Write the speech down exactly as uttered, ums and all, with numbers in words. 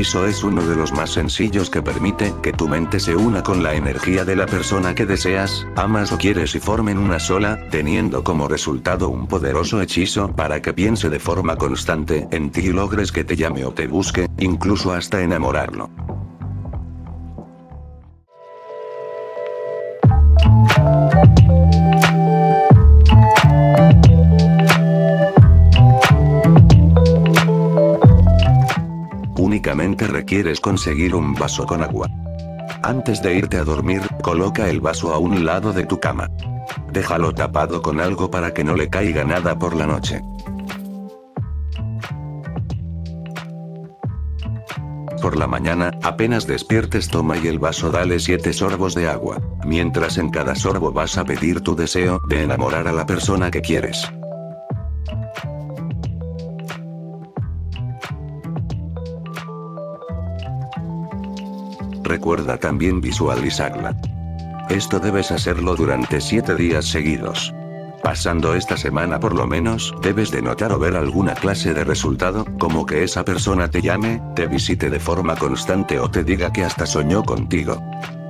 hechizo es uno de los más sencillos que permite que tu mente se una con la energía de la persona que deseas, amas o quieres y formen una sola, teniendo como resultado un poderoso hechizo para que piense de forma constante en ti y logres que te llame o te busque, incluso hasta enamorarlo. Únicamente requieres conseguir un vaso con agua. Antes de irte a dormir, coloca el vaso a un lado de tu cama. Déjalo tapado con algo para que no le caiga nada por la noche. Por la mañana, apenas despiertes toma y el vaso dale siete sorbos de agua, mientras en cada sorbo vas a pedir tu deseo de enamorar a la persona que quieres. Recuerda también visualizarla. Esto debes hacerlo durante siete días seguidos. Pasando esta semana por lo menos, debes de notar o ver alguna clase de resultado, como que esa persona te llame, te visite de forma constante o te diga que hasta soñó contigo.